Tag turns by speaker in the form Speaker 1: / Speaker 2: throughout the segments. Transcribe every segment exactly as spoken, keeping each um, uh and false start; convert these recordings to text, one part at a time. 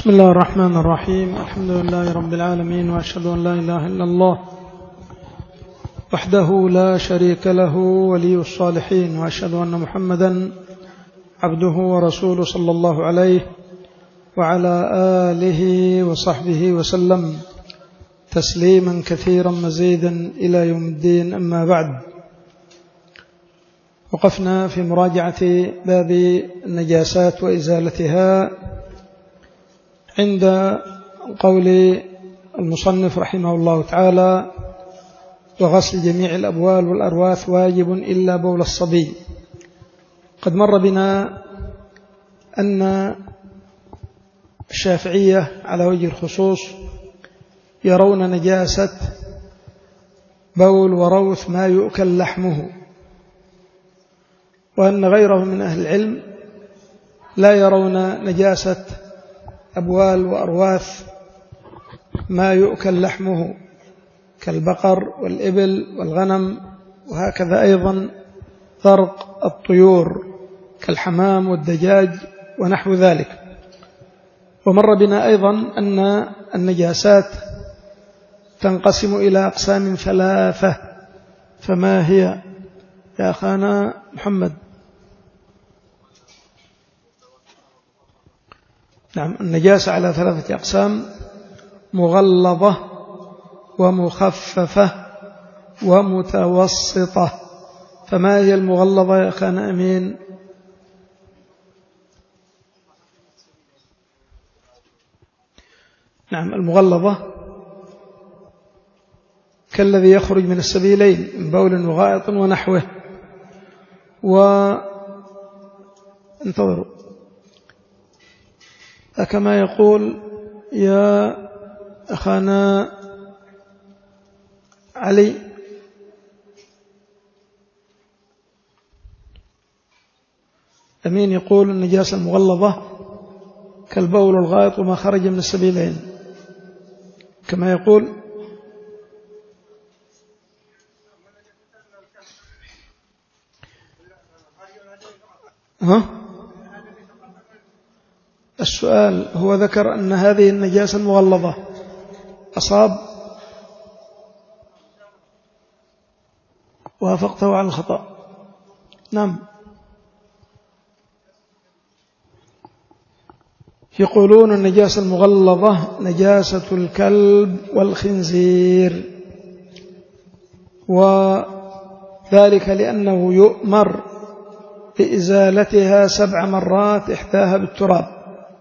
Speaker 1: بسم الله الرحمن الرحيم. الحمد لله رب العالمين، وأشهد أن لا إله إلا الله وحده لا شريك له ولي الصالحين، وأشهد أن محمدا عبده ورسوله صلى الله عليه وعلى آله وصحبه وسلم تسليما كثيرا مزيدا إلى يوم الدين. أما بعد، وقفنا في مراجعة باب النجاسات وإزالتها عند قول المصنف رحمه الله تعالى: وغسل جميع الأبوال والأرواث واجب إلا بول الصبي. قد مر بنا أن الشافعية على وجه الخصوص يرون نجاسة بول وروث ما يؤكل لحمه، وأن غيرهم من أهل العلم لا يرون نجاسة أبوال وأرواث ما يؤكل لحمه كالبقر والإبل والغنم، وهكذا أيضا فرق الطيور كالحمام والدجاج ونحو ذلك. ومر بنا أيضا أن النجاسات تنقسم إلى أقسام ثلاثة، فما هي يا أخانا محمد؟ نعم، النجاسة على ثلاثة أقسام: مغلظة ومخففة ومتوسطة. فما هي المغلظة يا أخانا أمين؟ نعم، المغلظة كالذي يخرج من السبيلين من بول وغائط ونحوه. وانتظروا، كما يقول يا أخانا علي: أمين يقول النجاسة المغلظة كالبول والغائط وما خرج من السبيلين، كما يقول. ها؟ السؤال هو ذكر أن هذه النجاسة المغلظة أصاب، وافقته على الخطأ. نعم، يقولون النجاسة المغلظة نجاسة الكلب والخنزير، وذلك لأنه يؤمر بإزالتها سبع مرات إحداها بالتراب.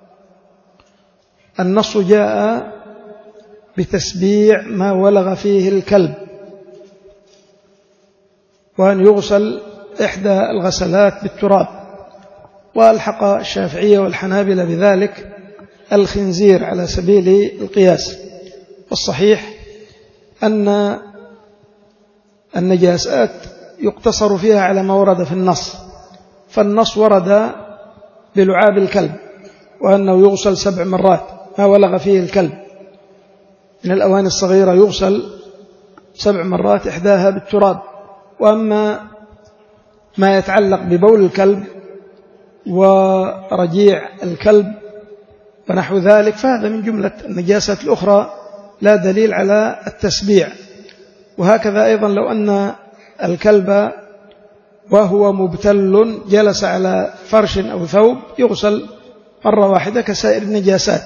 Speaker 1: النص جاء بتسبيع ما ولغ فيه الكلب، وأن يغسل إحدى الغسلات بالتراب، وألحق الشافعية والحنابلة بذلك الخنزير على سبيل القياس. والصحيح أن النجاسات يقتصر فيها على ما ورد في النص، فالنص ورد بلعاب الكلب وأنه يغسل سبع مرات ما ولغ فيه الكلب من الأواني الصغيرة، يغسل سبع مرات إحداها بالتراب. وأما ما يتعلق ببول الكلب ورجيع الكلب ونحو ذلك فهذا من جملة النجاسات الأخرى لا دليل على التسبيع. وهكذا أيضا لو أن الكلب وهو مبتل جلس على فرش أو ثوب يغسل مرة واحدة كسائر النجاسات.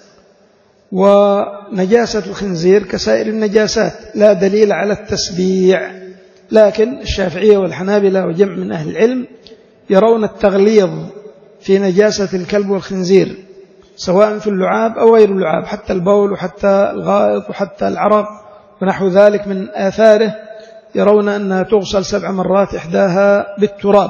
Speaker 1: ونجاسة الخنزير كسائر النجاسات لا دليل على التسبيع، لكن الشافعية والحنابلة وجمع من أهل العلم يرون التغليظ في نجاسة الكلب والخنزير سواء في اللعاب أو غير اللعاب، حتى البول وحتى الغائط وحتى العرق ونحو ذلك من آثاره، يرون أنها تغسل سبع مرات إحداها بالتراب.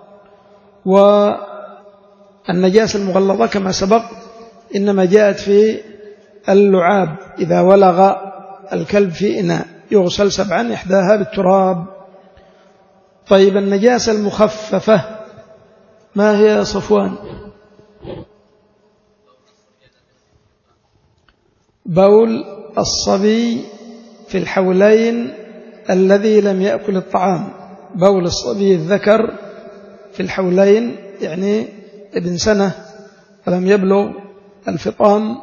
Speaker 1: والنجاسة المغلظة كما سبق إنما جاءت في اللعاب، إذا ولغ الكلب في إناء يغسل سبعا إحداها بالتراب. طيب، النجاسة المخففة ما هي يا صفوان؟ بول الصبي في الحولين الذي لم يأكل الطعام. بول الصبي الذكر في الحولين يعني ابن سنة ولم يبلغ الفطام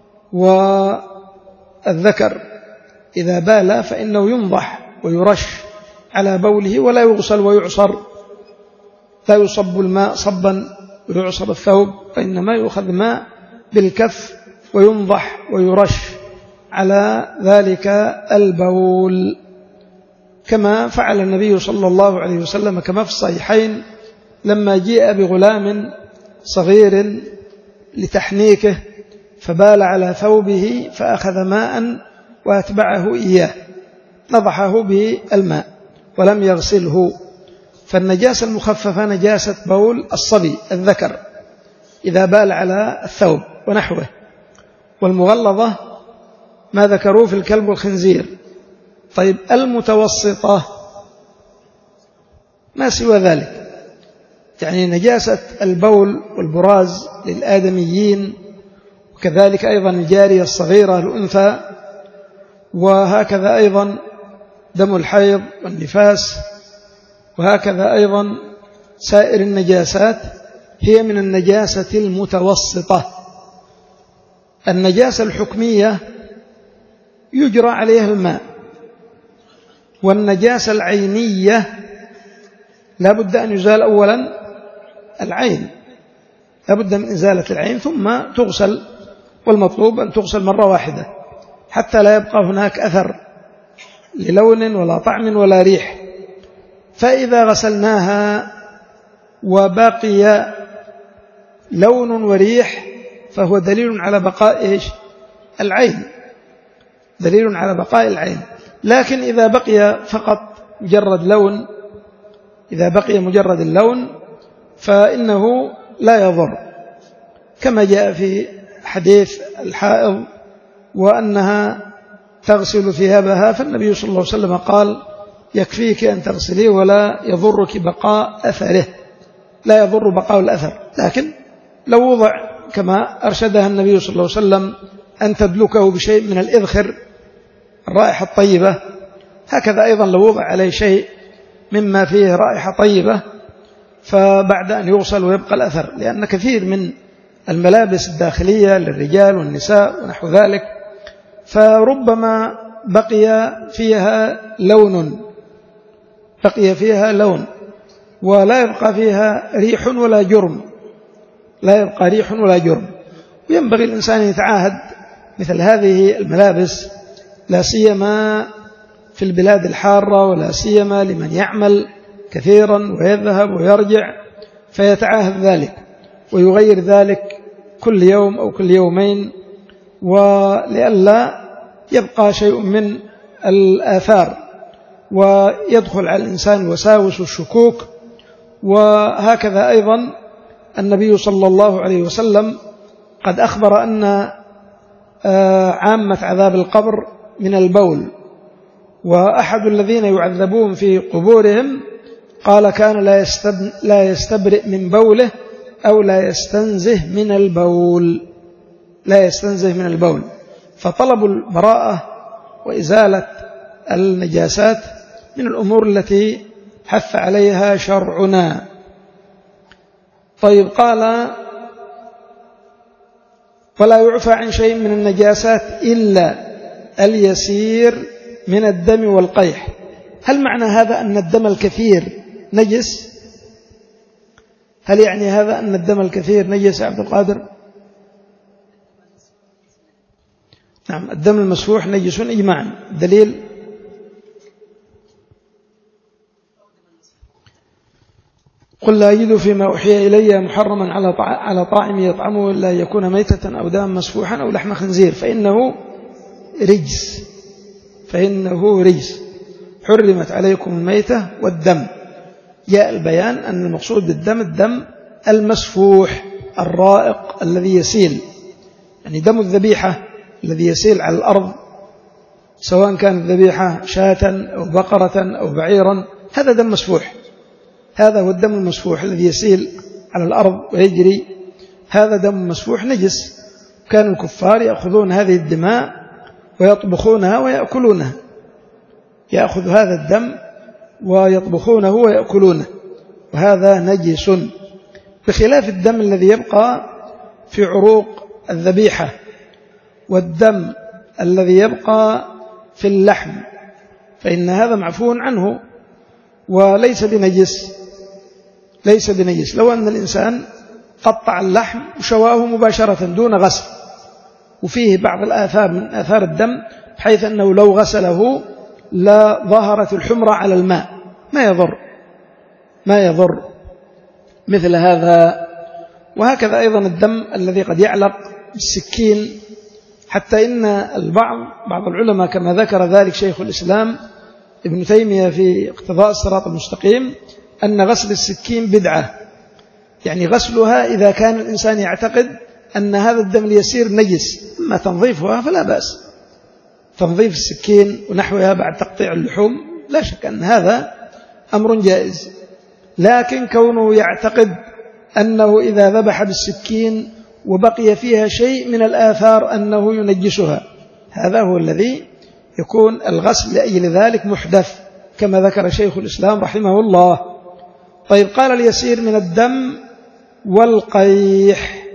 Speaker 1: والذكر إذا بال فإنه ينضح ويرش على بوله ولا يغسل ويعصر، لا يصب الماء صبا ويعصر الثوب، وإنما يؤخذ ماء بالكف وينضح ويرش على ذلك البول، كما فعل النبي صلى الله عليه وسلم كما في الصحيحين لما جيء بغلام صغير لتحنيكه فبال على ثوبه فأخذ ماء وأتبعه إياه، نضحه بالماء ولم يغسله. فالنجاسة المخففة نجاسة بول الصبي الذكر إذا بال على الثوب ونحوه، والمغلظة ما ذكروه في الكلب والخنزير. طيب المتوسطة ما سوى ذلك، يعني نجاسة البول والبراز للآدميين، وكذلك أيضا الجارية الصغيرة الأنثى، وهكذا أيضا دم الحيض والنفاس، وهكذا أيضا سائر النجاسات هي من النجاسة المتوسطة. النجاسة الحكمية يجرى عليها الماء، والنجاسة العينية لا بد أن يزال أولا العين، لا بد من إزالة العين ثم تغسل، والمطلوب أن تغسل مرة واحدة حتى لا يبقى هناك أثر للون ولا طعم ولا ريح. فإذا غسلناها وبقي لون وريح فهو دليل على بقاء إيش؟ العين، دليل على بقاء العين. لكن إذا بقي فقط مجرد لون، إذا بقي مجرد اللون فإنه لا يضر، كما جاء في حديث الحائض وأنها تغسل ثيابها، فالنبي صلى الله عليه وسلم قال يكفيك أن تغسليه ولا يضرك بقاء أثره، لا يضر بقاء الأثر. لكن لو وضع كما أرشدها النبي صلى الله عليه وسلم أن تدلكه بشيء من الإذخر الرائحة الطيبة، هكذا أيضا لو وضع عليه شيء مما فيه رائحة طيبة فبعد أن يغسل ويبقى الأثر، لأن كثير من الملابس الداخلية للرجال والنساء ونحو ذلك فربما بقي فيها لون، بقي فيها لون ولا يبقى فيها ريح ولا جرم، لا يبقى ريح ولا جرم. وينبغي الإنسان يتعاهد مثل هذه الملابس، لا سيما في البلاد الحارة، ولا سيما لمن يعمل كثيرا ويذهب ويرجع، فيتعاهد ذلك ويغير ذلك كل يوم أو كل يومين، ولئلا يبقى شيء من الآثار ويدخل على الإنسان الوساوس والشكوك. وهكذا أيضا النبي صلى الله عليه وسلم قد أخبر أن عامة عذاب القبر من البول، وأحد الذين يعذبون في قبورهم قال كان لا يستبرئ من بوله أو لا يستنزه من البول، لا يستنزه من البول. فطلب البراءة وإزالة النجاسات من الأمور التي حث عليها شرعنا. طيب قال ولا يعفى عن شيء من النجاسات إلا اليسير من الدم والقيح. هل معنى هذا أن الدم الكثير نجس؟ هل يعني هذا أن الدم الكثير نجس يا عبد القادر؟ نعم، الدم المسفوح نجس إجماعا. دليل قل لا أجد فيما أوحي إلي محرما على طاعم يطعمه إلا يكون ميتة أو دما مسفوحا أو لحم خنزير فإنه رجس، فإنه رجس. حرمت عليكم الميتة والدم. جاء البيان أن المقصود بالدم الدم المسفوح الرائق الذي يسيل، يعني دم الذبيحة الذي يسيل على الأرض، سواء كان الذبيحة شاة أو بقرة أو بعيرا، هذا دم مسفوح، هذا هو الدم المسفوح الذي يسيل على الأرض ويجري، هذا دم مسفوح نجس. كان الكفار يأخذون هذه الدماء ويطبخونها ويأكلونها، يأخذ هذا الدم ويطبخونه ويأكلونه، وهذا نجس، بخلاف الدم الذي يبقى في عروق الذبيحة والدم الذي يبقى في اللحم فإن هذا معفو عنه وليس بنجس، ليس بنجس. لو أن الإنسان قطع اللحم وشواه مباشرة دون غسل وفيه بعض الآثار من آثار الدم بحيث أنه لو غسله لا ظهرت الحمرة على الماء ما يضر ما يضر مثل هذا. وهكذا أيضا الدم الذي قد يعلق بالسكين، حتى إن البعض بعض العلماء كما ذكر ذلك شيخ الإسلام ابن تيمية في اقتضاء الصراط المستقيم أن غسل السكين بدعة، يعني غسلها إذا كان الإنسان يعتقد أن هذا الدم اليسير نجس، أما تنظيفها فلا بأس، تنظيف السكين ونحوها بعد تقطيع اللحوم لا شك أن هذا أمر جائز. لكن كونه يعتقد أنه إذا ذبح بالسكين وبقي فيها شيء من الآثار أنه ينجسها، هذا هو الذي يكون الغسل لأجل ذلك محدث كما ذكر شيخ الإسلام رحمه الله. طيب قال اليسير من الدم والقيح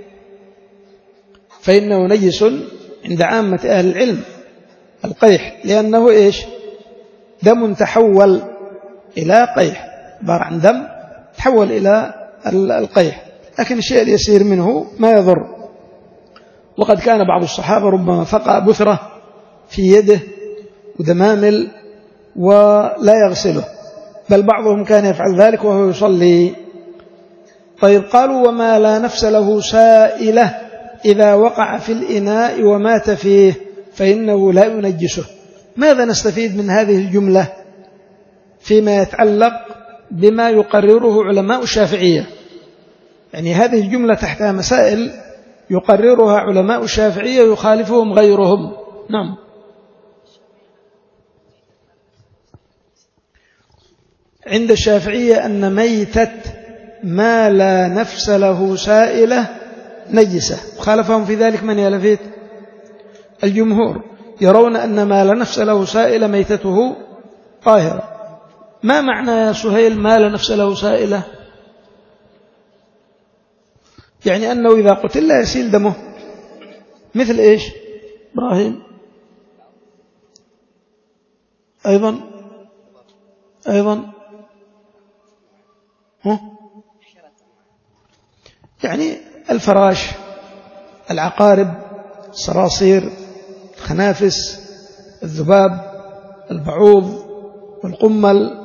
Speaker 1: فإنه نجس عند عامة أهل العلم القيح، لأنه إيش؟ دم تحول إلى قيح، عبارة عن دم تحول إلى القيح، لكن الشيء اليسير منه ما يضر. وقد كان بعض الصحابة ربما فقع بثرة في يده ودمامل ولا يغسله، بل بعضهم كان يفعل ذلك وهو يصلي. طيب قالوا وما لا نفس له سائلة إذا وقع في الإناء ومات فيه فإنه لا ينجسه. ماذا نستفيد من هذه الجملة فيما يتعلق بما يقرره علماء الشافعية؟ يعني هذه الجملة تحتها مسائل يقررها علماء الشافعية يخالفهم غيرهم. نعم. عند الشافعية أن ميتة ما لا نفس له سائلة نجسة، خالفهم في ذلك من يا لفيت؟ الجمهور يرون أن ما لا نفس له سائلة ميتته طاهرة. ما معنى يا سهيل ما لا نفس له سائلة؟ يعني أنه إذا قتل لا يسيل دمه، مثل إيش؟ إبراهيم أيضا أيضا ها؟ يعني الفراش، العقارب، الصراصير، الخنافس، الذباب، البعوض والقمل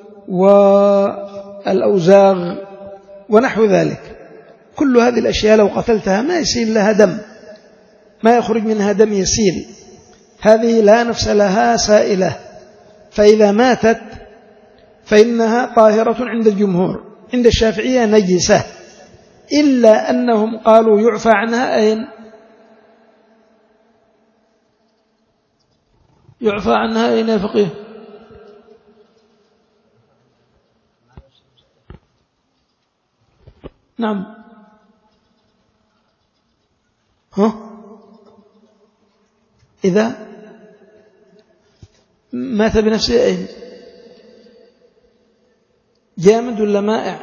Speaker 1: والأوزاغ ونحو ذلك، كل هذه الأشياء لو قتلتها ما يسيل لها دم، ما يخرج منها دم يسيل، هذه لا نفس لها سائلة، فإذا ماتت فإنها طاهرة عند الجمهور. عند الشافعية نجسة، إلا أنهم قالوا يعفى عنها. أين يعفى عنها؟ أين يا فقيه؟ نعم. ها؟ إذا مات بنفسه أين؟ جامد ولا مائع؟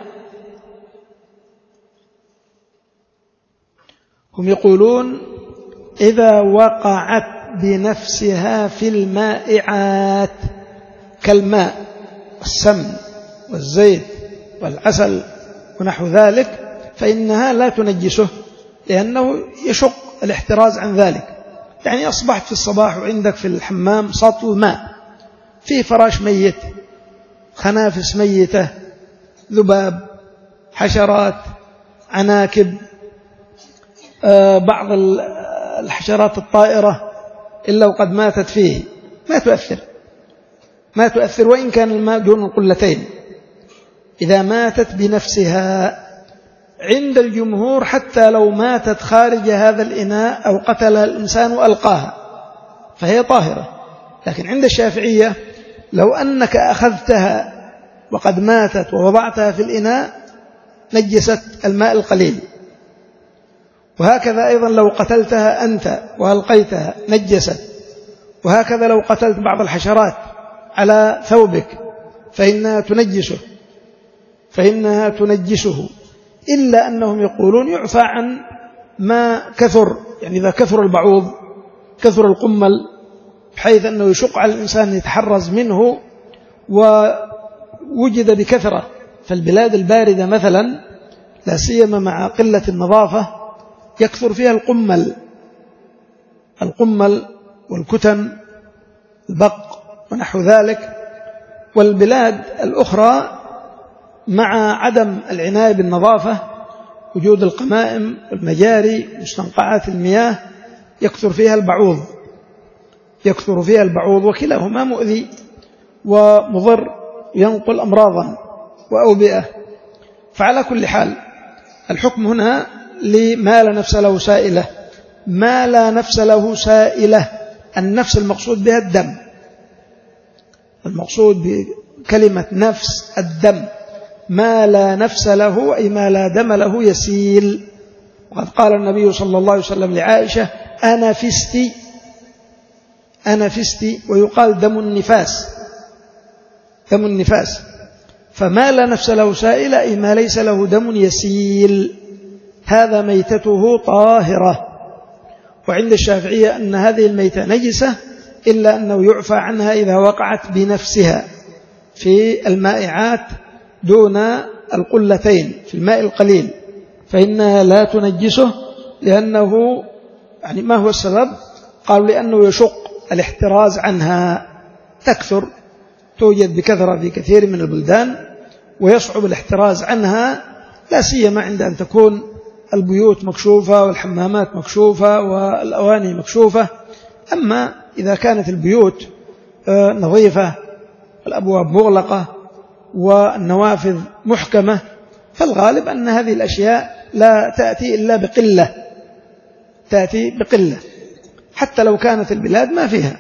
Speaker 1: هم يقولون إذا وقعت بنفسها في المائعات كالماء والسمن والزيت والعسل ونحو ذلك فإنها لا تنجسه، لأنه يشق الاحتراز عن ذلك. يعني أصبحت في الصباح وعندك في الحمام سطل ماء فيه فراش ميت، خنافس ميتة، ذباب، حشرات، عناكب، بعض الحشرات الطائرة إلا وقد ماتت فيه، ما تؤثر ما تؤثر وإن كان الماء دون القلتين إذا ماتت بنفسها. عند الجمهور حتى لو ماتت خارج هذا الإناء أو قتلها الإنسان وألقاها فهي طاهرة، لكن عند الشافعية لو أنك أخذتها وقد ماتت ووضعتها في الإناء نجست الماء القليل، وهكذا أيضا لو قتلتها أنت وألقيتها نجست، وهكذا لو قتلت بعض الحشرات على ثوبك فإنها تنجسه فإنها تنجسه إلا أنهم يقولون يعفى عن ما كثر يعني إذا كثر البعوض كثر القمل بحيث أنه يشق على الإنسان يتحرز منه ووجد بكثرة، فالبلاد الباردة مثلا لا سيما مع قلة النظافة يكثر فيها القمل القمل والكتم البق ونحو ذلك. والبلاد الأخرى مع عدم العناية بالنظافة وجود القمائم والمجاري مستنقعات المياه يكثر فيها البعوض يكثر فيها البعوض وكلاهما مؤذي ومضر ينقل أمراضا وأوبئة. فعلى كل حال الحكم هنا لما لا نفس له سائلة. ما لا نفس له سائلة، النفس المقصود بها الدم، المقصود بكلمة نفس الدم. ما لا نفس له أي ما لا دم له يسيل. وقد قال النبي صلى الله عليه وسلم لعائشة أنا فستي أنا فستي، ويقال دم النفاس دم النفاس. فما لا نفس له سائل أي ما ليس له دم يسيل، هذا ميتته طاهرة. وعند الشافعية أن هذه الميتة نجسة إلا أنه يعفى عنها إذا وقعت بنفسها في المائعات دون القلتين في الماء القليل، فإنها لا تنجسه. لأنه يعني ما هو السبب؟ قالوا لأنه يشق الاحتراز عنها، تكثر توجد بكثرة في كثير من البلدان ويصعب الاحتراز عنها، لا سيما عند أن تكون البيوت مكشوفة والحمامات مكشوفة والأواني مكشوفة. أما إذا كانت البيوت نظيفة والأبواب مغلقة والنوافذ محكمة فالغالب أن هذه الأشياء لا تأتي إلا بقلة تأتي بقلة حتى لو كانت البلاد ما فيها.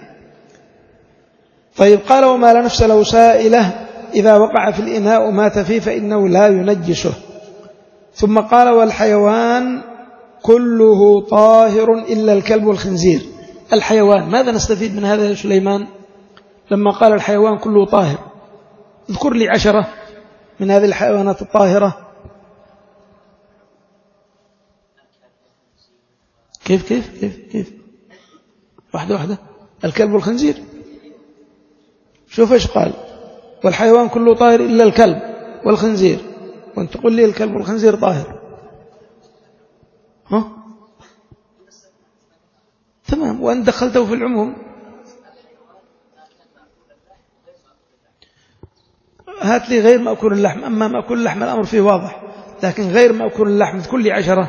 Speaker 1: طيب قال وما لا نفس له سائلة إذا وقع في الإناء ومات فيه فإنه لا ينجسه. ثم قال والحيوان كله طاهر إلا الكلب والخنزير. الحيوان ماذا نستفيد من هذا يا سليمان لما قال الحيوان كله طاهر؟ اذكر لي عشرة من هذه الحيوانات الطاهرة. كيف كيف كيف كيف واحدة واحدة. الكلب والخنزير، شوف ايش قال والحيوان كله طاهر إلا الكلب والخنزير، وانت تقول لي الكلب والخنزير طاهر. ها تمام، وأن دخلته في العموم. هات لي غير مأكول اللحم. أما مأكول اللحم الأمر فيه واضح، لكن غير مأكول اللحم كل لي عشرة.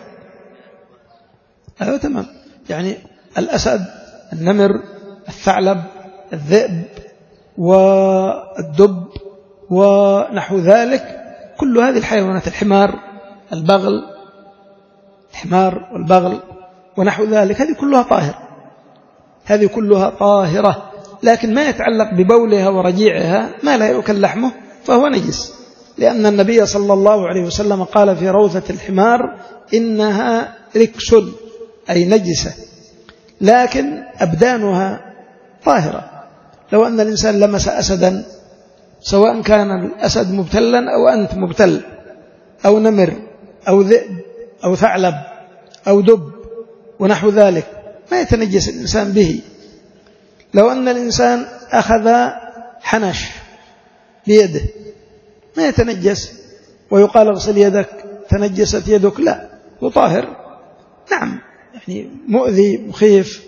Speaker 1: أيوة تمام، يعني الأسد النمر الثعلب الذئب والدب ونحو ذلك، كل هذه الحيوانات، الحمار البغل الحمار والبغل ونحو ذلك، هذه كلها طاهر هذه كلها طاهرة. لكن ما يتعلق ببولها ورجيعها ما لا يؤكل لحمه فهو نجس، لأن النبي صلى الله عليه وسلم قال في روثة الحمار إنها ركس أي نجسة، لكن أبدانها طاهرة. لو أن الإنسان لمس أسدا، سواء كان الأسد مبتلا أو أنت مبتل أو نمر أو ذئب أو ثعلب أو دب ونحو ذلك، ما يتنجس الإنسان به. لو أن الإنسان أخذ حنش بيده ما يتنجس ويقال اغسل يدك تنجست يدك، لا، وطاهر. نعم، يعني مؤذي مخيف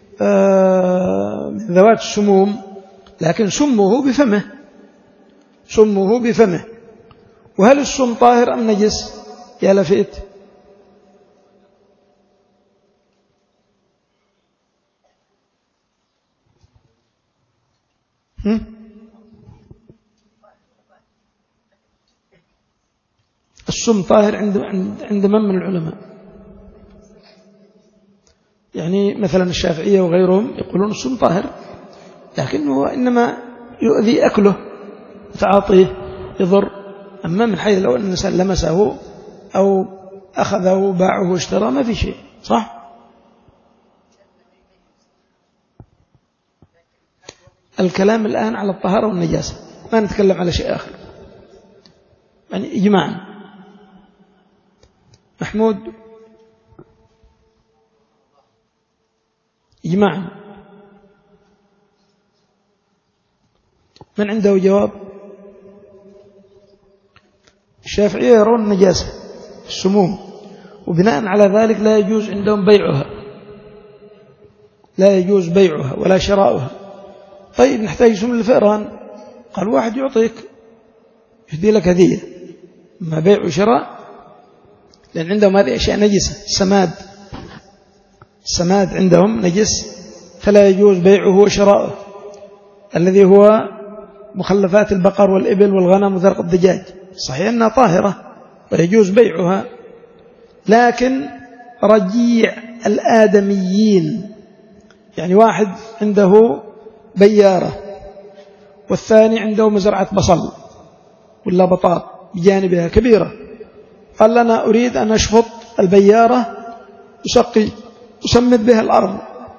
Speaker 1: من ذوات السموم، لكن سمه بفمه سمه بفمه. وهل السم طاهر أم نجس يا لفيت؟ هم؟ السم طاهر عند عند من من العلماء؟ يعني مثلا الشافعية وغيرهم يقولون السم طاهر، لكنه إنما يؤذي أكله وتعاطيه يضر. أما من حيث لو أن الإنسان لمسه أو أخذه باعه واشترى ما في شيء، صح؟ الكلام الآن على الطهارة والنجاسة، ما نتكلم على شيء آخر، يعني إجماعا. محمود إجماعا. من عنده جواب؟ الشافعية يرون النجاسة السموم، وبناء على ذلك لا يجوز عندهم بيعها، لا يجوز بيعها ولا شراؤها. طيب نحتاج سم الفئران، قال واحد يعطيك يهدي لك هدية، ما بيع وشراء، لأن عندهم هذه أشياء نجسة. السماد السماد عندهم نجس، فلا يجوز بيعه وشراؤه، الذي هو مخلفات البقر والإبل والغنم وذرق الدجاج. صحيح أنها طاهرة ويجوز بيعها، لكن رجيع الآدميين، يعني واحد عنده بيارة والثاني عنده مزرعة بصل ولا بطاط بجانبها كبيرة، قال لنا أريد أن أشفط البيارة أسقي أسمد بها الأرض،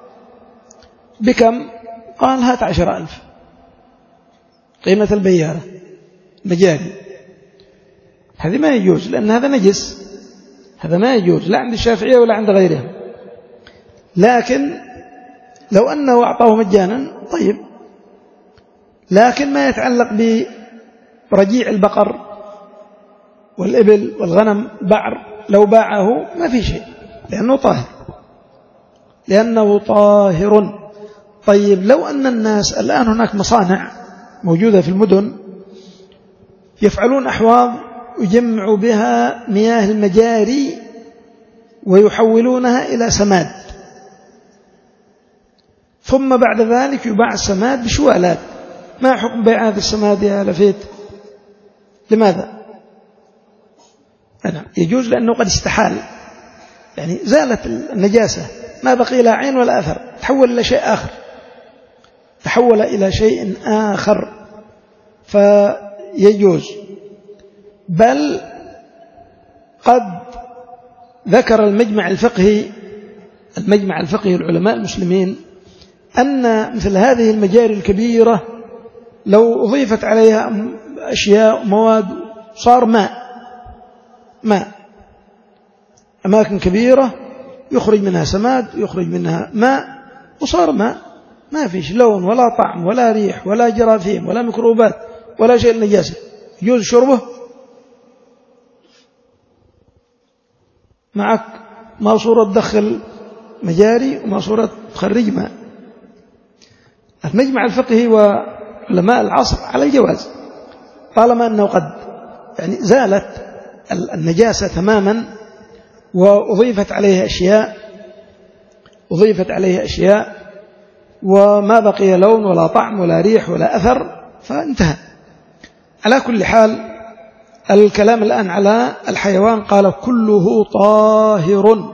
Speaker 1: بكم؟ قال هات عشر ألف قيمة البيارة مجاني. هذه ما يجوز، لأن هذا نجس، هذا ما يجوز لا عند الشافعية ولا عند غيرهم. لكن لو أنه أعطاه مجانا طيب، لكن ما يتعلق برجيع البقر والإبل والغنم بعر، لو باعه ما في شيء، لأنه طاهر، لأنه طاهر. طيب لو أن الناس الآن هناك مصانع موجودة في المدن يفعلون أحواض يجمعوا بها مياه المجاري ويحولونها إلى سماد، ثم بعد ذلك يباع السماد بشوالات، ما حكم بيع هذا السماد يا لفيت؟ لماذا؟ أنا يجوز، لأنه قد استحال، يعني زالت النجاسة، ما بقي لا عين ولا أثر، تحول إلى شيء آخر، تحول إلى شيء آخر، فيجوز. بل قد ذكر المجمع الفقهي المجمع الفقهي العلماء المسلمين أن مثل هذه المجاري الكبيرة لو أضيفت عليها أشياء مواد صار ماء ماء أماكن كبيرة يخرج منها سماد يخرج منها ماء وصار ماء، ما فيش لون ولا طعم ولا ريح ولا جراثيم ولا ميكروبات ولا شيء نجاسة، يجوز شربه؟ معك ما صورة تدخل مجاري وما صورة تخرج ماء. المجمع الفقهي وعلماء العصر على الجواز، طالما أنه قد يعني زالت النجاسة تماما وأضيفت عليها أشياء أضيفت عليها أشياء وما بقي لون ولا طعم ولا ريح ولا أثر، فانتهى. على كل حال الكلام الآن على الحيوان، قال كله طاهر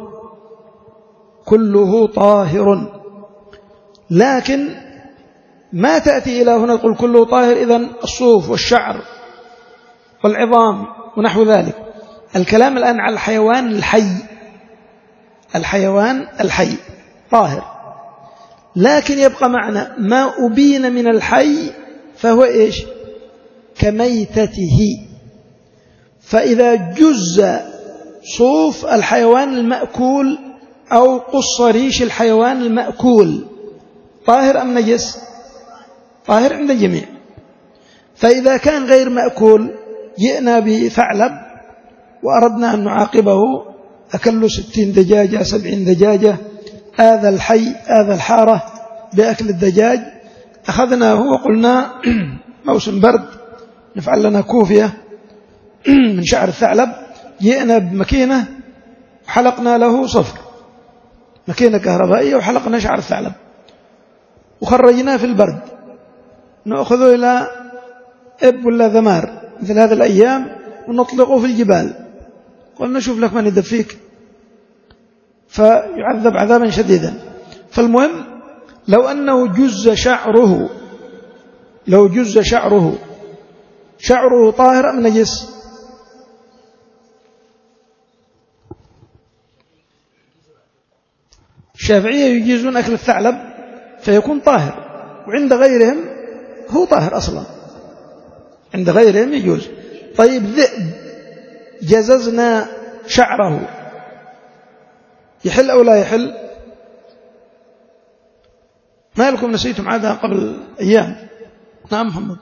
Speaker 1: كله طاهر، لكن ما تأتي إلى هنا تقول كله طاهر إذن الصوف والشعر والعظام ونحو ذلك. الكلام الآن على الحيوان الحي، الحيوان الحي طاهر، لكن يبقى معنا ما أبين من الحي فهو إيش؟ كميتته. فإذا جز صوف الحيوان المأكول أو قص ريش الحيوان المأكول طاهر أم نجس؟ طاهر عند الجميع. فإذا كان غير مأكول جئنا بثعلب وأردنا أن نعاقبه، أكل ستين دجاجة سبعين دجاجة، آذى الحي آذى الحارة بأكل الدجاج، أخذناه وقلنا موسم برد نفعل لنا كوفية من شعر الثعلب، جئنا بمكينة حلقنا له صفر، مكينة كهربائية وحلقنا شعر الثعلب وخرجناه في البرد، نأخذه إلى إب ولا ذمار مثل هذه الأيام ونطلقه في الجبال، قلنا شوف لك من يدفيك، فيعذب عذابا شديدا. فالمهم لو أنه جز شعره لو جز شعره شعره طاهر أم نجس؟ الشافعية يجيزون أكل الثعلب فيكون طاهر، وعند غيرهم هو طاهر أصلا، عند غيرهم يجوز. طيب ذئب جززنا شعره يحل أو لا يحل؟ ما لكم نسيتم عادها قبل أيام. نعم محمد.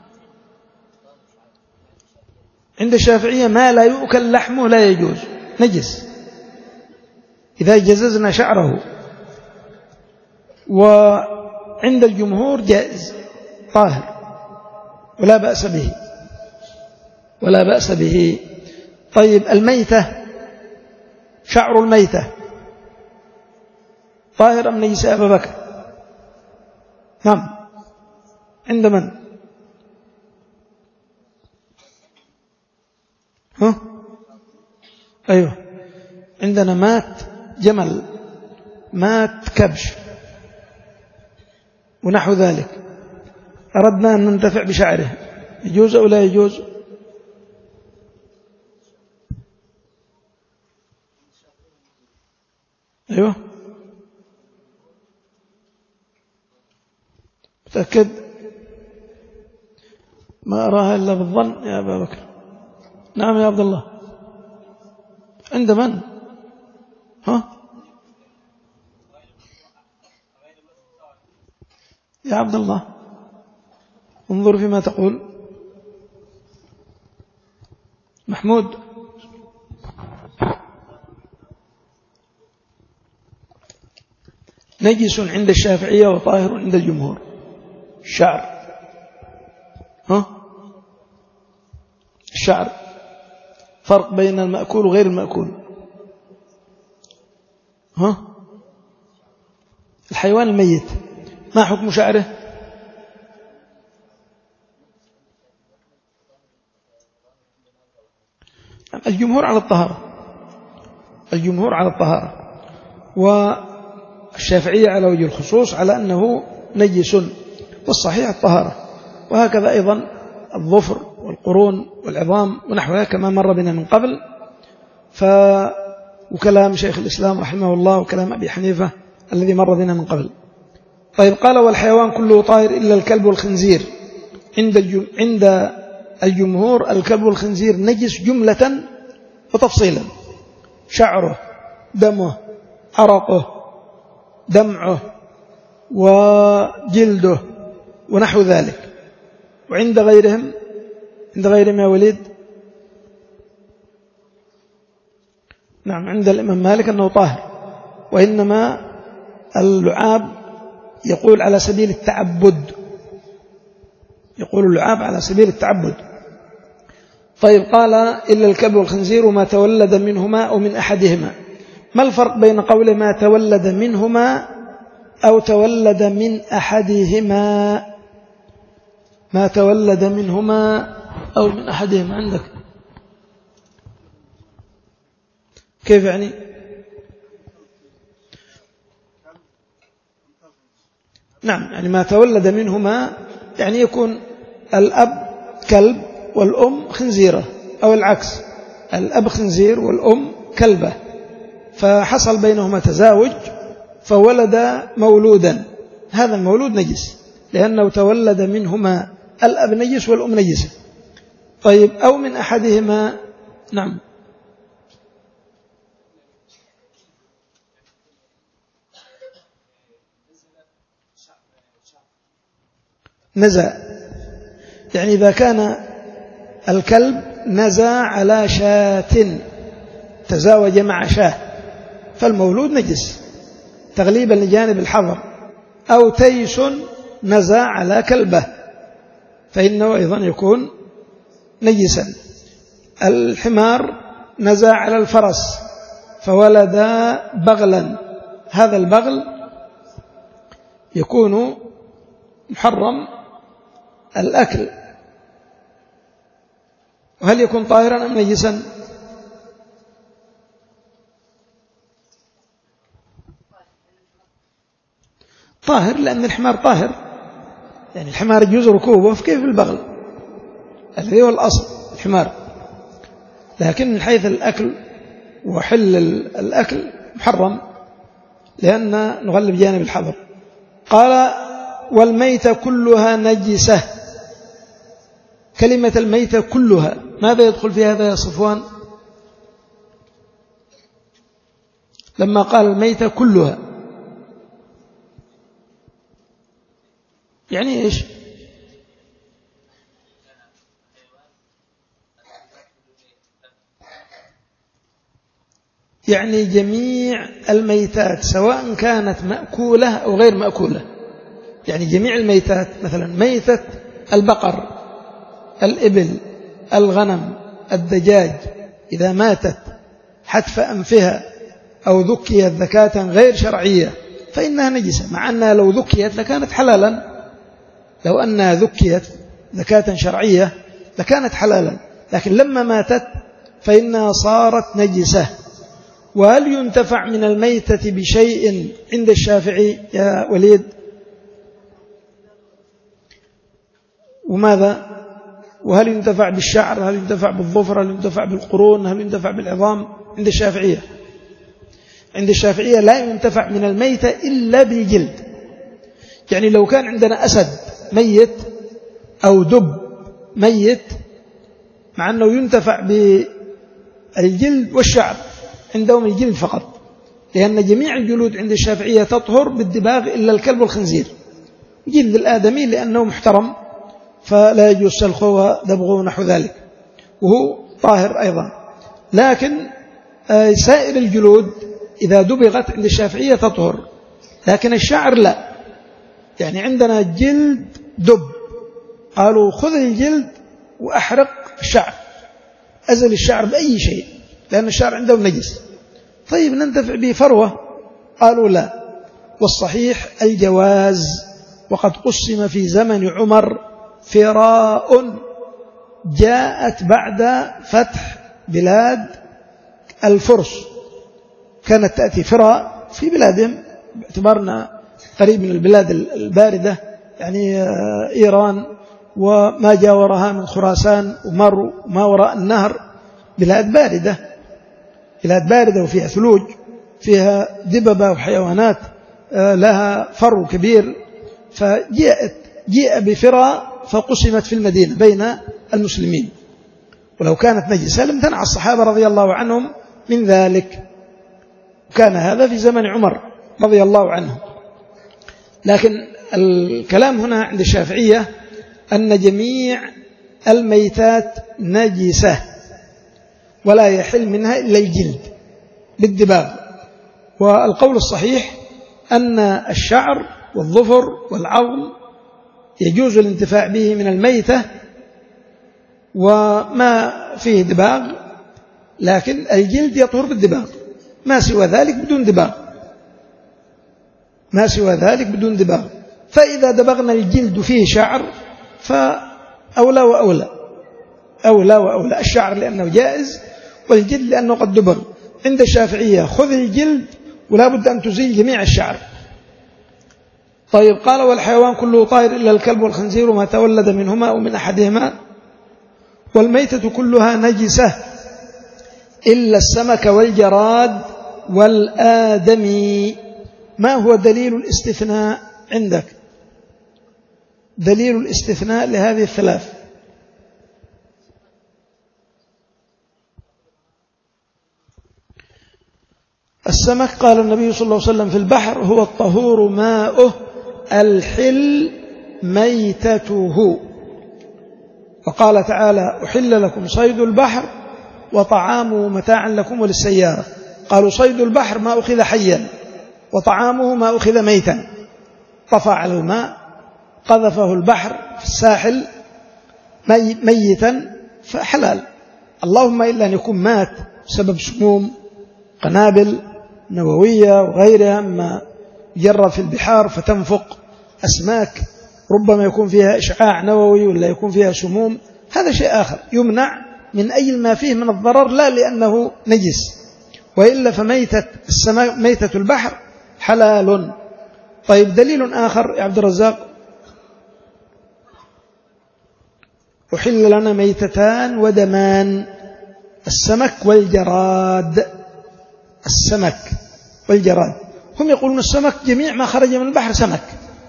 Speaker 1: عند الشافعية ما لا يؤكل لحمه لا يجوز، نجس إذا جززنا شعره. وعند الجمهور جائز طاهر ولا بأس به، ولا بأس به. طيب الميتة، شعر الميتة طاهر أم نجس يا أبا بكر؟ نعم. عند من؟ ها؟ أيوه. عندنا مات جمل، مات كبش ونحو ذلك، أردنا أن ننتفع بشعره، يجوز أو لا يجوز؟ أيوه متأكد؟ ما أراها إلا بالظن يا أبا بكر. نعم يا عبد الله. عند من؟ ها؟ يا عبد الله انظر فيما تقول. محمود. نجس عند الشافعية وطاهر عند الجمهور. الشعر، ها؟ الشعر فرق بين المأكول وغير المأكول. ها؟ الحيوان الميت ما حكم شعره؟ الجمهور على الطهارة، الجمهور على الطهارة، والشافعية على وجه الخصوص على أنه نجس، والصحيح الطهارة. وهكذا أيضا الظفر والقرون والعظام ونحوها كما مر بنا من قبل. ف وكلام شيخ الإسلام رحمه الله وكلام أبي حنيفة الذي مر بنا من قبل. طيب قال والحيوان كله طاهر إلا الكلب والخنزير. عند الجم... عند الجمهور الكلب والخنزير نجس جملة وتفصيلا، شعره، دمه، عرقه، دمعه، وجلده ونحو ذلك. وعند غيرهم، عند غيرهم يا وليد، نعم عند الإمام مالك أنه طاهر، وإنما اللعاب يقول على سبيل التعبد، يقول اللعاب على سبيل التعبد. طيب قال إلا الكلب والخنزير وما تولد منهما أو من أحدهما. ما الفرق بين قول ما تولد منهما أو تولد من أحدهما؟ ما تولد منهما أو من أحدهما عندك كيف يعني؟ نعم يعني ما تولد منهما يعني يكون الأب كلب والأم خنزيرة، أو العكس، الأب خنزير والأم كلبة، فحصل بينهما تزاوج فولد مولودا، هذا المولود نجس لأنه تولد منهما الأب نجس والأم نجسة. طيب أو من أحدهما، نعم نزع، يعني إذا كان الكلب نزع على شاة، تزاوج مع شاة، فالمولود نجس تغليبا لجانب الحظر. أو تيس نزع على كلبه فإنه أيضا يكون نجسا. الحمار نزع على الفرس فولد بغلا، هذا البغل يكون محرم الأكل. وهل يكون طاهرا أم نجسا؟ طاهر، لأن الحمار طاهر، يعني الحمار يجوز ركوبه فكيف البغل الذي هو الأصل الحمار، لكن من حيث الأكل وحل الأكل محرم لأن نغلب جانب الحظر. قال والميتة كلها نجسة. كلمة الميتة كلها ماذا يدخل في هذا يا صفوان؟ لما قال الميتة كلها يعني إيش؟ يعني جميع الميتات سواء كانت مأكولة أو غير مأكولة. يعني جميع الميتات، مثلا ميتة البقر، الإبل، الغنم، الدجاج، إذا ماتت حتف أنفها أو ذكيت ذكاة غير شرعية فإنها نجسة، مع أنها لو ذكيت لكانت حلالا. لو أنها ذكيت ذكاة شرعية لكانت حلالا، لكن لما ماتت فإنها صارت نجسة. وهل ينتفع من الميتة بشيء عند الشافعي يا وليد؟ وماذا؟ وهل ينتفع بالشعر؟ هل ينتفع بالظفر؟ هل ينتفع بالقرون؟ هل ينتفع بالعظام؟ عند الشافعية عند الشافعية لا ينتفع من الميتة إلا بالجلد. يعني لو كان عندنا أسد ميت أو دب ميت، مع أنه ينتفع بالجلد والشعر، عندهم الجلد فقط، لأن جميع الجلود عند الشافعية تطهر بالدباغ إلا الكلب والخنزير. جلد الآدمي لأنه محترم فلا يجوز سلخه ودبغه ونحو ذلك، وهو طاهر أيضا. لكن سائر الجلود إذا دبغت عند الشافعية تطهر، لكن الشعر لا. يعني عندنا جلد دب، قالوا خذ الجلد وأحرق الشعر، أزل الشعر بأي شيء لأن الشعر عندهم نجس. طيب ننتفع به فروة؟ قالوا لا، والصحيح الجواز. وقد قسم في زمن عمر فراء جاءت بعد فتح بلاد الفرس، كانت تأتي فراء في بلادهم باعتبارنا قريب من البلاد الباردة، يعني إيران وما جاورها من خراسان ومر وما وراء النهر، بلاد باردة بلاد باردة وفيها ثلوج، فيها دببة وحيوانات لها فرو كبير. فجاءت جاء بفراء فقسمت في المدينة بين المسلمين، ولو كانت نجسة لم تنع الصحابة رضي الله عنهم من ذلك. كان هذا في زمن عمر رضي الله عنه. لكن الكلام هنا عند الشافعية أن جميع الميتات نجسة ولا يحل منها إلا الجلد بالدباغ. والقول الصحيح أن الشعر والظفر والعظم يجوز الانتفاع به من الميتة وما فيه دباغ، لكن الجلد يطهر بالدباغ، ما سوى ذلك بدون دباغ ما سوى ذلك بدون دباغ. فإذا دبغنا الجلد فيه شعر فأولى وأولى أولى وأولى الشعر لأنه جائز، والجلد لأنه قد دبغ. عند الشافعية خذ الجلد ولا بد أن تزيل جميع الشعر. طيب قال والحيوان كله طائر إلا الكلب والخنزير وما تولد منهما أو من أحدهما، والميتة كلها نجسة إلا السمك والجراد والآدمي. ما هو دليل الاستثناء عندك؟ دليل الاستثناء لهذه الثلاث؟ السمك قال النبي صلى الله عليه وسلم في البحر هو الطهور ماؤه الحل ميتته. وقال تعالى أحل لكم صيد البحر وطعامه متاعا لكم وللسيارة. قالوا صيد البحر ما أخذ حيا وطعامه ما أخذ ميتا، طفى على الماء قذفه البحر في الساحل مي ميتا فحلال، اللهم إلا أن يكون مات بسبب سموم قنابل نووية وغيرها ما يجرى في البحار فتنفق أسماك ربما يكون فيها إشعاع نووي ولا يكون فيها سموم، هذا شيء آخر يمنع من أي ما فيه من الضرر، لا لأنه نجس، وإلا فميتة السماء ميتة البحر حلال. طيب دليل آخر يا عبد الرزاق؟ أحل لنا ميتتان ودمان، السمك والجراد. السمك والجراد هم يقولون السمك جميع ما خرج من البحر سمك،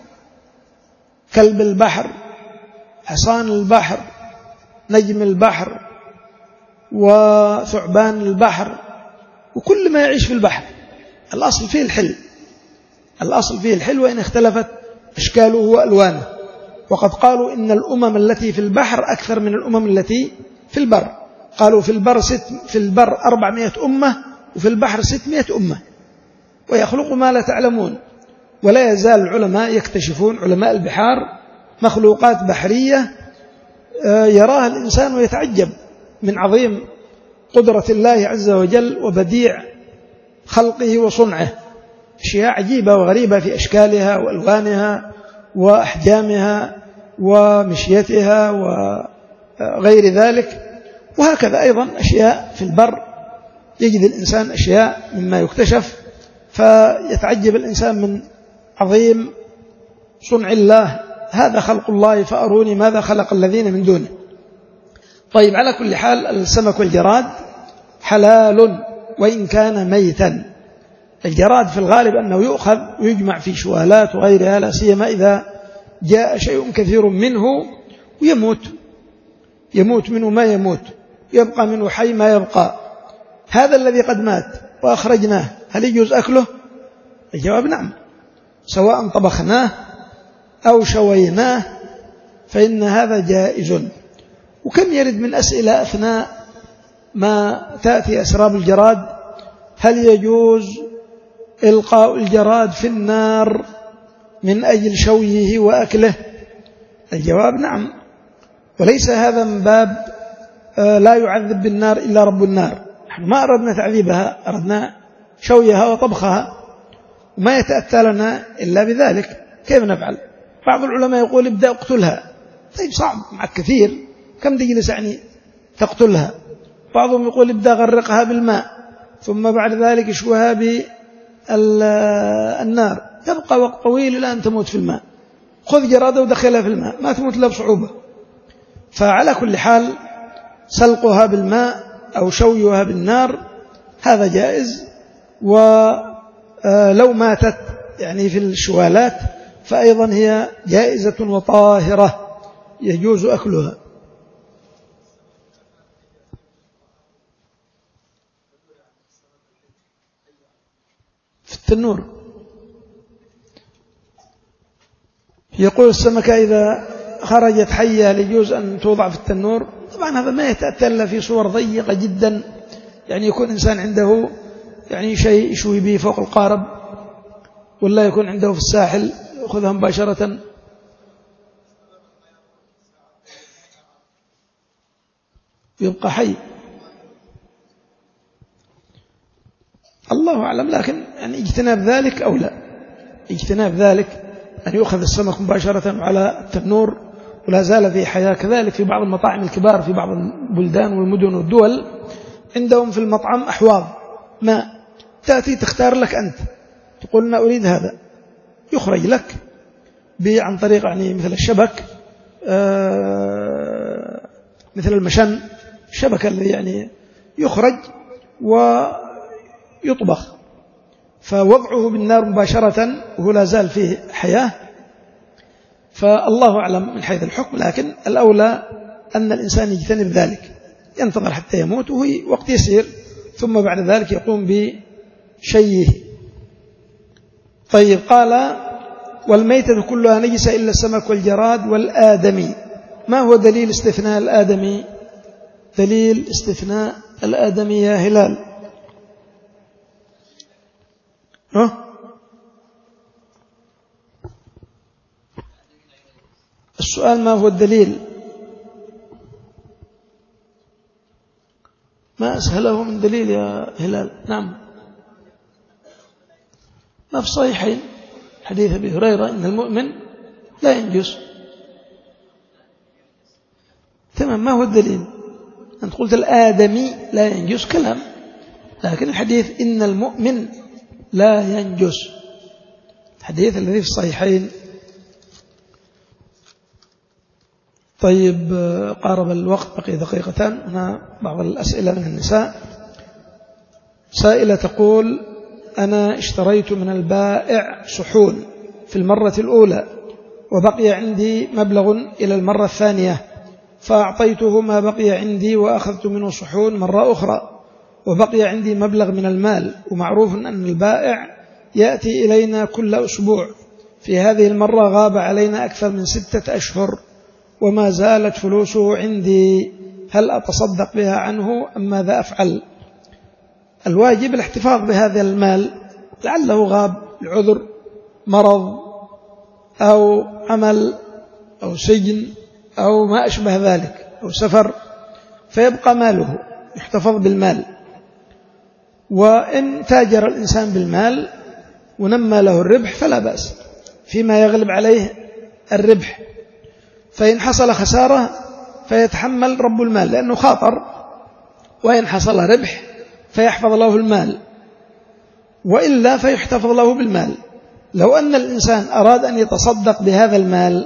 Speaker 1: كلب البحر، حصان البحر، نجم البحر، وثعبان البحر، وكل ما يعيش في البحر الأصل فيه الحل الأصل فيه الحل وإن اختلفت أشكاله وألوانه. وقد قالوا إن الأمم التي في البحر أكثر من الأمم التي في البر. قالوا في البر, ست في البر أربعمائة أمة وفي البحر ستمائة أمة، ويخلق ما لا تعلمون. ولا يزال العلماء يكتشفون، علماء البحار، مخلوقات بحرية يراها الإنسان ويتعجب من عظيم قدرة الله عز وجل وبديع خلقه وصنعه. أشياء عجيبة وغريبة في أشكالها وألوانها وأحجامها ومشيتها وغير ذلك. وهكذا أيضا أشياء في البر يجد الإنسان أشياء مما يكتشف فيتعجب الإنسان من عظيم صنع الله. هذا خلق الله فأروني ماذا خلق الذين من دونه. طيب، على كل حال السمك والجراد حلال وإن كان ميتا. الجراد في الغالب أنه يؤخذ ويجمع في شوالات وغيرها، لا سيما إذا جاء شيء كثير منه ويموت يموت منه ما يموت، يبقى منه حي ما يبقى. هذا الذي قد مات وأخرجناه هل يجوز أكله؟ الجواب نعم، سواء طبخناه أو شويناه فإن هذا جائز. وكم يرد من أسئلة أثناء ما تأتي أسراب الجراد: هل يجوز إلقاء الجراد في النار من أجل شويه وأكله؟ الجواب نعم، وليس هذا من باب لا يعذب بالنار إلا رب النار. نحن ما أردنا تعذيبها، أردنا شويها وطبخها، وما يتأتى لنا إلا بذلك. كيف نفعل؟ بعض العلماء يقول ابدأ اقتلها. طيب صعب مع كثير، كم تجلس يعني تقتلها؟ بعضهم يقول ابدأ غرقها بالماء ثم بعد ذلك اشوها بالنار، تبقى وقت طويل إلى أن تموت في الماء. خذ جرادة ودخلها في الماء ما تموت إلا بصعوبة. فعلى كل حال سلقها بالماء أو شويها بالنار هذا جائز. ولو ماتت يعني في الشوالات فأيضا هي جائزة وطاهرة يجوز أكلها. في التنور يقول السمكة إذا خرجت حية يجوز أن توضع في التنور. طبعا هذا ما يتأتى إلا في صور ضيقة جدا، يعني يكون إنسان عنده يعني شيء يشوي به فوق القارب، ولا يكون عنده في الساحل يأخذها مباشرة. يبقى حي، الله أعلم. لكن يعني اجتناب ذلك أو لا، اجتناب ذلك أن يؤخذ السمك مباشرة على التنور، ولا زال في حياة. كذلك في بعض المطاعم الكبار في بعض البلدان والمدن والدول عندهم في المطعم أحواض ماء، تأتي تختار لك أنت، تقول أنا أريد هذا، يخرج لك عن طريق يعني مثل الشبك، آه مثل المشن، الشبكة الذي يعني يخرج ويطبخ. فوضعه بالنار مباشرة وهو لا زال فيه حياة، فالله أعلم من حيث الحكم. لكن الأولى أن الإنسان يجتنب ذلك، ينتظر حتى يموت وهو وقت يسير، ثم بعد ذلك يقوم بشيه. طيب، قال والميتة كلها نجسة إلا السمك والجراد والآدمي. ما هو دليل استثناء الآدمي؟ دليل استثناء الآدمي يا هلال؟ ها؟ السؤال ما هو الدليل؟ ما أسهله من دليل يا هلال. نعم، ما في الصحيحين حديث أبي هريرة إن المؤمن لا ينجس. تمام، ما هو الدليل؟ أنت قلت الآدمي لا ينجس كلام، لكن الحديث إن المؤمن لا ينجس، الحديث الذي في الصحيحين. طيب، قارب الوقت، بقي دقيقتان. هنا بعض الأسئلة من النساء. سائلة تقول أنا اشتريت من البائع صحون في المرة الأولى وبقي عندي مبلغ إلى المرة الثانية، فأعطيته ما بقي عندي وأخذت منه صحون مرة أخرى وبقي عندي مبلغ من المال، ومعروف أن البائع يأتي إلينا كل أسبوع، في هذه المرة غاب علينا أكثر من ستة أشهر وما زالت فلوسه عندي، هل أتصدق بها عنه أم ماذا أفعل؟ الواجب الاحتفاظ بهذا المال، لعله غاب العذر، مرض أو عمل أو سجن أو ما أشبه ذلك أو سفر، فيبقى ماله يحتفظ بالمال. وإن تاجر الإنسان بالمال ونمى له الربح فلا بأس فيما يغلب عليه الربح، فإن حصل خسارة فيتحمل رب المال لأنه خاطر، وإن حصل ربح فيحفظ له المال، وإلا فيحتفظ له بالمال. لو أن الإنسان أراد أن يتصدق بهذا المال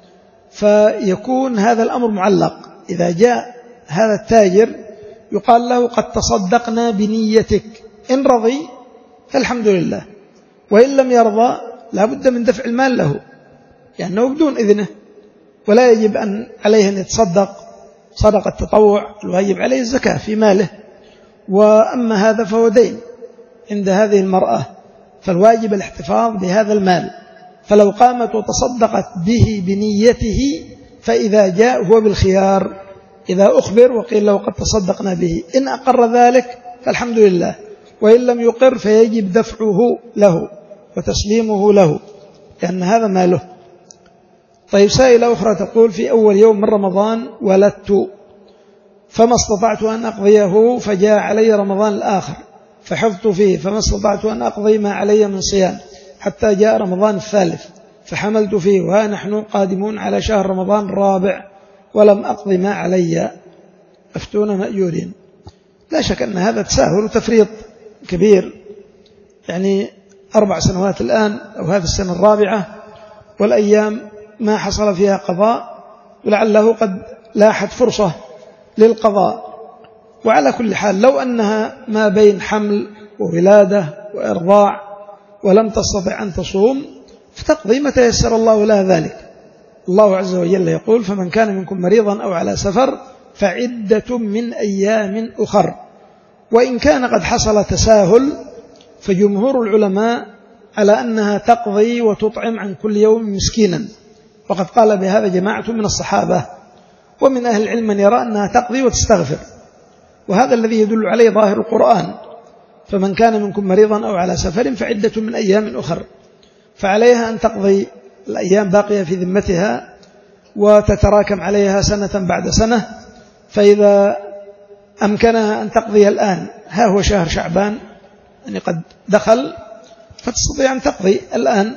Speaker 1: فيكون هذا الأمر معلق، إذا جاء هذا التاجر يقال له قد تصدقنا بنيتك، إن رضي فالحمد لله، وإن لم يرضى لا بد من دفع المال له لأنه يعني بدون إذنه، ولا يجب أن عليه أن يتصدق صدقة تطوع، الواجب عليه الزكاة في ماله. وأما هذا فهو دين عند هذه المرأة، فالواجب الاحتفاظ بهذا المال. فلو قامت وتصدقت به بنيته فإذا جاء هو بالخيار، إذا أخبر وقيل له قد تصدقنا به، إن أقر ذلك فالحمد لله، وإن لم يقر فيجب دفعه له وتسليمه له لأن هذا ماله. طيب، سائلة أخرى تقول: في أول يوم من رمضان ولدت فما استطعت أن أقضيه، فجاء علي رمضان الآخر فحفظت فيه، فما استطعت أن أقضي ما علي من صيام حتى جاء رمضان الثالث فحملت فيه، ونحن قادمون على شهر رمضان الرابع ولم أقضي ما علي، أفتون مأجورين. لا شك أن هذا تساهل وتفريط كبير، يعني أربع سنوات الآن أو هذه السنة الرابعة والأيام ما حصل فيها قضاء، ولعله قد لاحت فرصة للقضاء. وعلى كل حال لو أنها ما بين حمل وولادة وإرضاع ولم تستطع أن تصوم فتقضي متى يسر الله لها ذلك. الله عز وجل يقول: فمن كان منكم مريضا أو على سفر فعدة من أيام أخر. وإن كان قد حصل تساهل فجمهور العلماء على أنها تقضي وتطعم عن كل يوم مسكينا، وقد قال بهذا جماعة من الصحابة، ومن أهل العلم من يرى أنها تقضي وتستغفر، وهذا الذي يدل عليه ظاهر القرآن: فمن كان منكم مريضا أو على سفر فعدة من أيام أخر. فعليها أن تقضي الأيام باقية في ذمتها وتتراكم عليها سنة بعد سنة، فإذا أمكنها أن تقضي الآن، ها هو شهر شعبان يعني قد دخل، فتستطيع أن تقضي الآن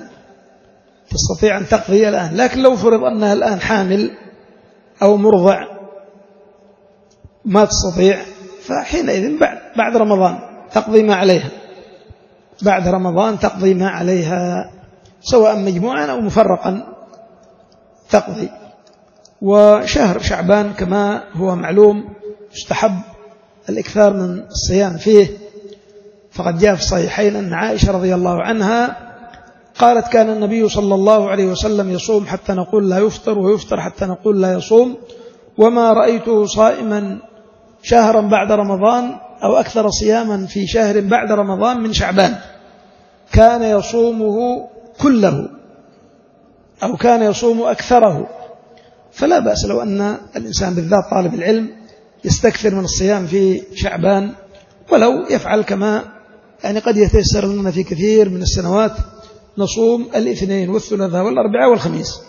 Speaker 1: تستطيع أن تقضي الآن. لكن لو فرض أنها الآن حامل أو مرضع ما تستطيع، فحينئذ بعد, بعد رمضان تقضي ما عليها، بعد رمضان تقضي ما عليها سواء مجموعا أو مفرقا تقضي. وشهر شعبان كما هو معلوم يستحب الإكثار من الصيام فيه، فقد جاء في الصحيحين أن عائشة رضي الله عنها قالت: كان النبي صلى الله عليه وسلم يصوم حتى نقول لا يفطر، ويفطر حتى نقول لا يصوم، وما رأيته صائما شهرا بعد رمضان أو أكثر صياما في شهر بعد رمضان من شعبان، كان يصومه كله أو كان يصوم أكثره. فلا بأس لو أن الإنسان بالذات طالب العلم يستكثر من الصيام في شعبان، ولو يفعل كما يعني قد يتيسر لنا في كثير من السنوات نصوم الاثنين والثلاثاء والأربعاء والخميس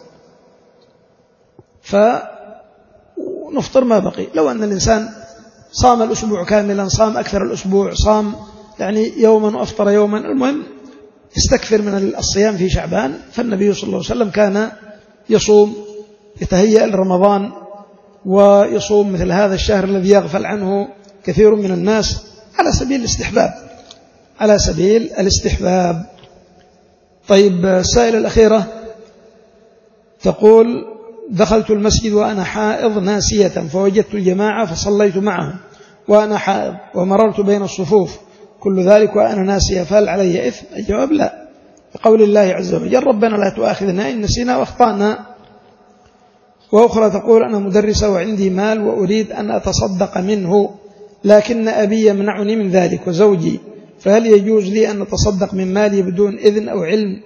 Speaker 1: فنفطر ما بقي. لو أن الإنسان صام الأسبوع كاملا، صام أكثر الأسبوع، صام يعني يوما وأفطر يوما، المهم يستكثر من الصيام في شعبان. فالنبي صلى الله عليه وسلم كان يصوم يتهيأ لرمضان ويصوم مثل هذا الشهر الذي يغفل عنه كثير من الناس على سبيل الاستحباب على سبيل الاستحباب. طيب، السائلة الأخيرة تقول: دخلت المسجد وأنا حائض ناسية فوجدت الجماعة فصليت معهم وأنا حائض ومررت بين الصفوف، كل ذلك وأنا ناسية، فهل علي إثم؟ الجواب: لا، بقول الله عز وجل: ربنا لا تؤاخذنا إن نسينا وأخطأنا. وأخرى تقول: أنا مدرسة وعندي مال وأريد أن أتصدق منه، لكن أبي يمنعني من ذلك وزوجي، فهل يجوز لي أن أتصدق من مالي بدون إذن أو علم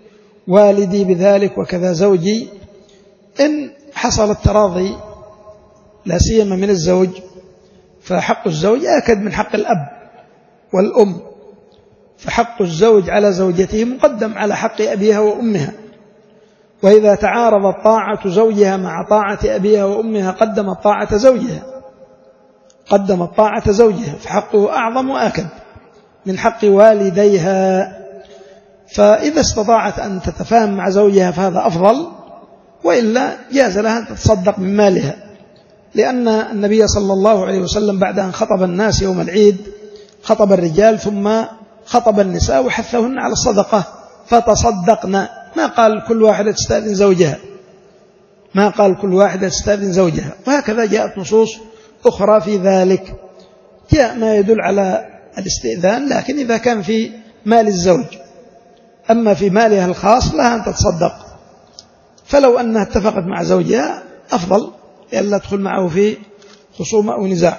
Speaker 1: والدي بذلك وكذا زوجي. إن حصل التراضي لا سيما من الزوج فحق الزوج آكد من حق الأب والأم، فحق الزوج على زوجته مقدم على حق أبيها وأمها، وإذا تعارضت طاعة زوجها مع طاعة أبيها وأمها قدمت طاعة زوجها قدمت طاعة زوجها فحقه أعظم وآكد من حق والديها. فإذا استطاعت أن تتفاهم مع زوجها فهذا أفضل، وإلا جاز لها أن تتصدق من مالها، لأن النبي صلى الله عليه وسلم بعد أن خطب الناس يوم العيد خطب الرجال ثم خطب النساء وحثهن على الصدقة فتصدقنا، ما قال كل واحدة تستأذن زوجها ما قال كل واحدة تستأذن زوجها وهكذا جاءت نصوص أخرى في ذلك. جاء ما يدل على الاستئذان لكن إذا كان في مال الزوج، أما في مالها الخاص لها أن تتصدق، فلو أنها اتفقت مع زوجها أفضل لئلا تدخل معه في خصومة أو نزاع.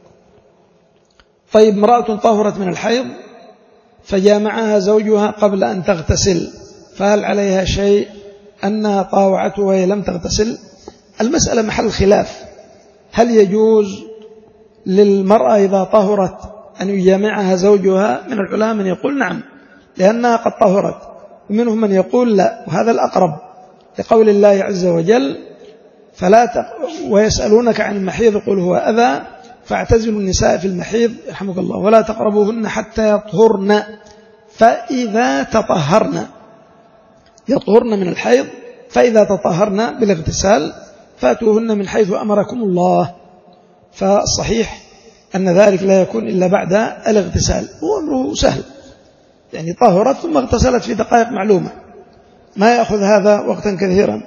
Speaker 1: طيب، امرأة طهرت من الحيض فجامعها زوجها قبل أن تغتسل، فهل عليها شيء أنها طاوعته وهي لم تغتسل؟ المسألة محل خلاف، هل يجوز للمرأة إذا طهرت أن يجامعها زوجها؟ من العلماء من يقول نعم لأنها قد طهرت، ومنهم من يقول لا، وهذا الأقرب لقول الله عز وجل فلا تق... ويسألونك عن المحيض قل هو أذى فاعتزلوا النساء في المحيض يرحمك الله ولا تقربوهن حتى يطهرن فإذا تطهرن، يطهرن من الحيض، فإذا تطهرن بالاغتسال فاتوهن من حيث أمركم الله. فالصحيح أن ذلك لا يكون إلا بعد الاغتسال، وأمره سهل، يعني طهرت ثم اغتسلت في دقائق معلومة، ما يأخذ هذا وقتا كثيرا.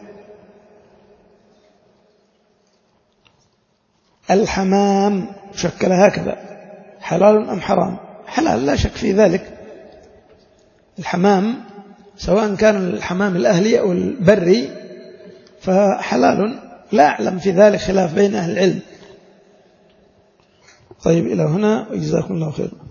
Speaker 1: الحمام شكل هكذا حلال أم حرام؟ حلال لا شك في ذلك. الحمام سواء كان الحمام الأهلي أو البري فحلال، لا أعلم في ذلك خلاف بين أهل العلم. طيب، إلى هنا وجزاكم الله خير.